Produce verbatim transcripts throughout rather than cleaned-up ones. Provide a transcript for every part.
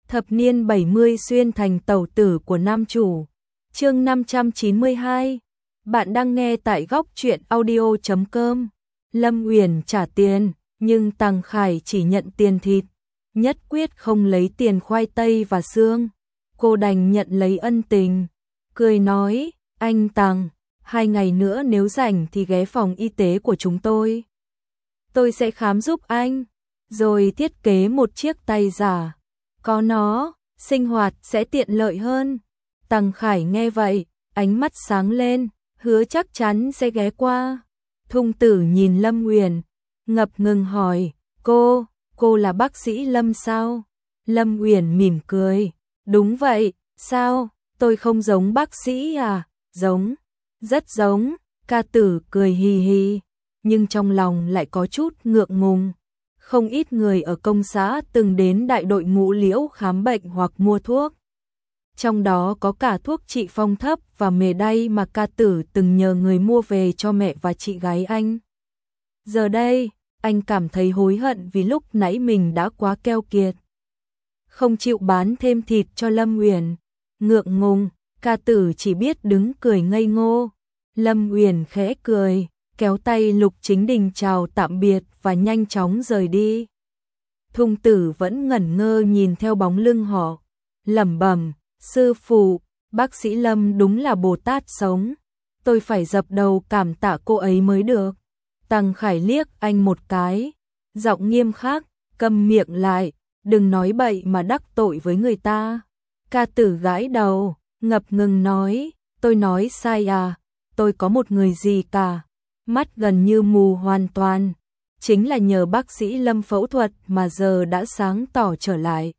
Thập niên bảy mươi xuyên thành tẩu tử của nam chủ. Chương năm trăm chín mươi hai. Bạn đang nghe tại góc truyện audio chấm com. Lâm Uyển trả tiền, nhưng Tằng Khải chỉ nhận tiền thịt, nhất quyết không lấy tiền khoai tây và xương. Cô đành nhận lấy ân tình, cười nói, anh Tằng, hai ngày nữa nếu rảnh thì ghé phòng y tế của chúng tôi. Tôi sẽ khám giúp anh, rồi thiết kế một chiếc tay giả. Có nó, sinh hoạt sẽ tiện lợi hơn. Tằng Khải nghe vậy, ánh mắt sáng lên, hứa chắc chắn sẽ ghé qua. Thung Tử nhìn Lâm Uyển, ngập ngừng hỏi, cô, cô là bác sĩ Lâm sao? Lâm Uyển mỉm cười, đúng vậy, sao, tôi không giống bác sĩ à? Giống, rất giống. Ca Tử cười hì hì, nhưng trong lòng lại có chút ngượng ngùng. Không ít người ở công xã từng đến đại đội Ngũ Liễu khám bệnh hoặc mua thuốc. Trong đó có cả thuốc trị phong thấp và mề đay mà Ca Tử từng nhờ người mua về cho mẹ và chị gái anh. Giờ đây, anh cảm thấy hối hận vì lúc nãy mình đã quá keo kiệt. Không chịu bán thêm thịt cho Lâm Uyển. Ngượng ngùng, Ca Tử chỉ biết đứng cười ngây ngô. Lâm Uyển khẽ cười, kéo tay Lục Chính Đình chào tạm biệt và nhanh chóng rời đi. Thung Tử vẫn ngẩn ngơ nhìn theo bóng lưng họ, lẩm bẩm, sư phụ, bác sĩ Lâm đúng là Bồ Tát sống. Tôi phải dập đầu cảm tạ cô ấy mới được. Tằng Khải liếc anh một cái, giọng nghiêm khắc, câm miệng lại, đừng nói bậy mà đắc tội với người ta. Ca Tử gãi đầu, ngập ngừng nói, tôi nói sai à, tôi có một người gì cả. Mắt gần như mù hoàn toàn, chính là nhờ bác sĩ Lâm phẫu thuật mà giờ đã sáng tỏ trở lại.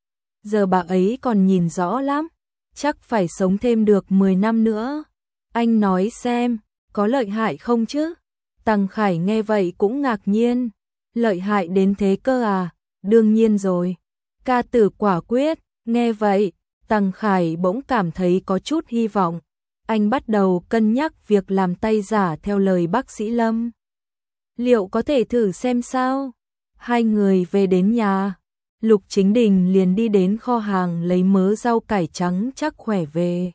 Giờ bà ấy còn nhìn rõ lắm, chắc phải sống thêm được mười năm nữa. Anh nói xem, có lợi hại không chứ? Tằng Khải nghe vậy cũng ngạc nhiên, lợi hại đến thế cơ à? Đương nhiên rồi. Ca Tử quả quyết, nghe vậy, Tằng Khải bỗng cảm thấy có chút hy vọng. Anh bắt đầu cân nhắc việc làm tay giả theo lời bác sĩ Lâm. Liệu có thể thử xem sao? Hai người về đến nhà, Lục Chính Đình liền đi đến kho hàng lấy mớ rau cải trắng chắc khỏe về.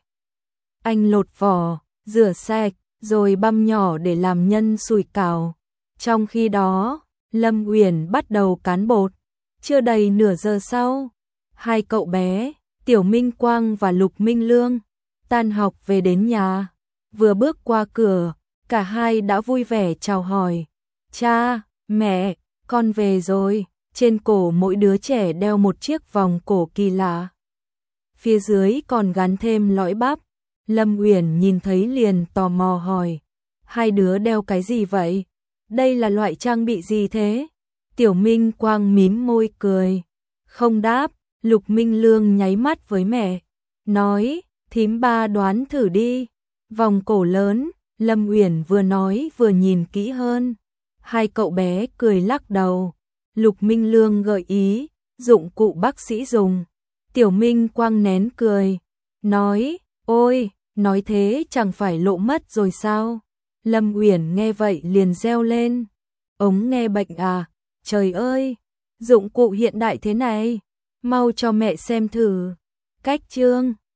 Anh lột vỏ, rửa sạch, rồi băm nhỏ để làm nhân sủi cảo. Trong khi đó, Lâm Uyển bắt đầu cán bột. Chưa đầy nửa giờ sau, hai cậu bé, Tiểu Minh Quang và Lục Minh Lương, tan học về đến nhà. Vừa bước qua cửa, cả hai đã vui vẻ chào hỏi. Cha, mẹ, con về rồi. Trên cổ mỗi đứa trẻ đeo một chiếc vòng cổ kỳ lạ. Phía dưới còn gắn thêm lõi bắp. Lâm Uyển nhìn thấy liền tò mò hỏi, hai đứa đeo cái gì vậy? Đây là loại trang bị gì thế? Tiểu Minh Quang mím môi cười, không đáp. Lục Minh Lương nháy mắt với mẹ, nói, thím ba đoán thử đi. Vòng cổ lớn. Lâm Uyển vừa nói vừa nhìn kỹ hơn. Hai cậu bé cười lắc đầu. Lục Minh Lương gợi ý, dụng cụ bác sĩ dùng. Tiểu Minh Quang nén cười, nói, ôi, nói thế chẳng phải lộ mất rồi sao? Lâm Uyển nghe vậy liền reo lên, ống nghe bệnh à? Trời ơi, dụng cụ hiện đại thế này, mau cho mẹ xem thử. Cách chương